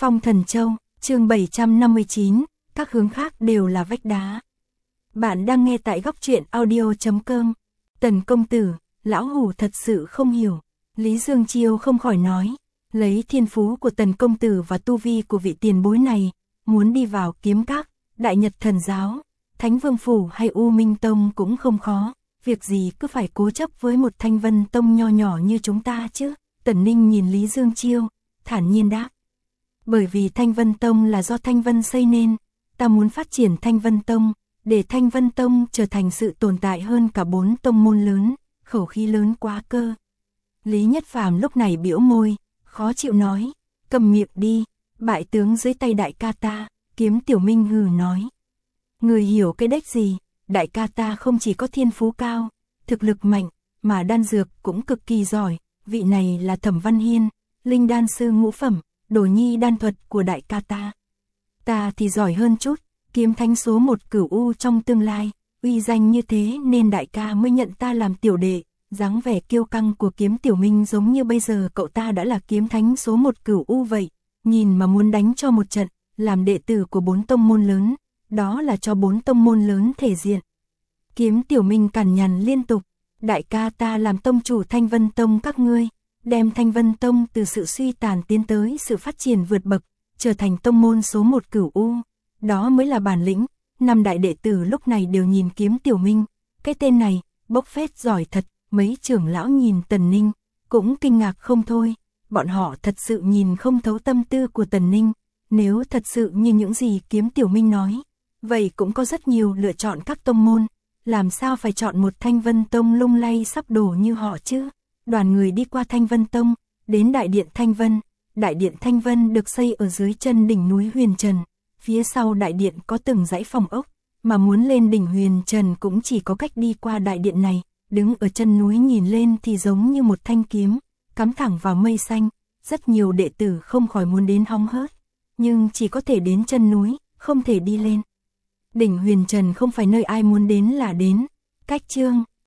Phong Thần Châu, chương 759, các hướng khác đều là vách đá. Bạn đang nghe tại góc truyện audio.com. Tần công tử, lão hủ thật sự không hiểu. Lý Dương Chiêu không khỏi nói, lấy thiên phú của Tần công tử và tu vi của vị tiền bối này, muốn đi vào kiếm các, Đại Nhật Thần Giáo, Thánh Vương Phủ hay U Minh Tông cũng không khó, việc gì cứ phải cố chấp với một Thanh Vân Tông nho nhỏ như chúng ta chứ. Tần Ninh nhìn Lý Dương Chiêu, thản nhiên đáp. Bởi vì Thanh Vân Tông là do Thanh Vân xây nên, ta muốn phát triển Thanh Vân Tông, để Thanh Vân Tông trở thành sự tồn tại hơn cả 4 tông môn lớn, khẩu khí lớn quá cơ. Lý Nhất Phàm lúc này bĩu môi, khó chịu nói, cầm miệng đi, bại tướng dưới tay đại ca ta. Kiếm Tiểu Minh hừ nói. Người hiểu cái đếch gì, đại ca ta không chỉ có thiên phú cao, thực lực mạnh, mà đan dược cũng cực kỳ giỏi, vị này là Thẩm Văn Hiên, linh đan sư ngũ phẩm, đồ nhi đan thuật của đại ca ta. Ta thì giỏi hơn chút, kiếm thánh số 1 Cửu U trong tương lai, uy danh như thế nên đại ca mới nhận ta làm tiểu đệ. Dáng vẻ kiêu căng của Kiếm Tiểu Minh giống như bây giờ cậu ta đã là kiếm thánh số 1 Cửu U vậy, nhìn mà muốn đánh cho một trận, làm đệ tử của 4 tông môn lớn, đó là cho 4 tông môn lớn thể diện. Kiếm Tiểu Minh cằn nhằn liên tục, đại ca ta làm tông chủ Thanh Vân Tông các ngươi, đem Thanh Vân Tông từ sự suy tàn tiến tới sự phát triển vượt bậc, trở thành tông môn số 1 Cửu U, đó mới là bản lĩnh. 5 đại đệ tử lúc này đều nhìn Kiếm Tiểu Minh, cái tên này, bốc phét giỏi thật. Mấy trưởng lão nhìn Tần Ninh, cũng kinh ngạc không thôi, bọn họ thật sự nhìn không thấu tâm tư của Tần Ninh, nếu thật sự như những gì Kiếm Tiểu Minh nói, vậy cũng có rất nhiều lựa chọn các tông môn, làm sao phải chọn một Thanh Vân Tông lung lay sắp đổ như họ chứ. Đoàn người đi qua Thanh Vân Tông, đến Đại Điện Thanh Vân. Đại Điện Thanh Vân được xây ở dưới chân đỉnh núi Huyền Trần, phía sau đại điện có từng dãy phòng ốc, mà muốn lên đỉnh Huyền Trần cũng chỉ có cách đi qua đại điện này. Đứng ở chân núi nhìn lên thì giống như một thanh kiếm, cắm thẳng vào mây xanh, rất nhiều đệ tử không khỏi muốn đến hóng hớt, nhưng chỉ có thể đến chân núi, không thể đi lên. Đỉnh Huyền Trần không phải nơi ai muốn đến là đến, cách chương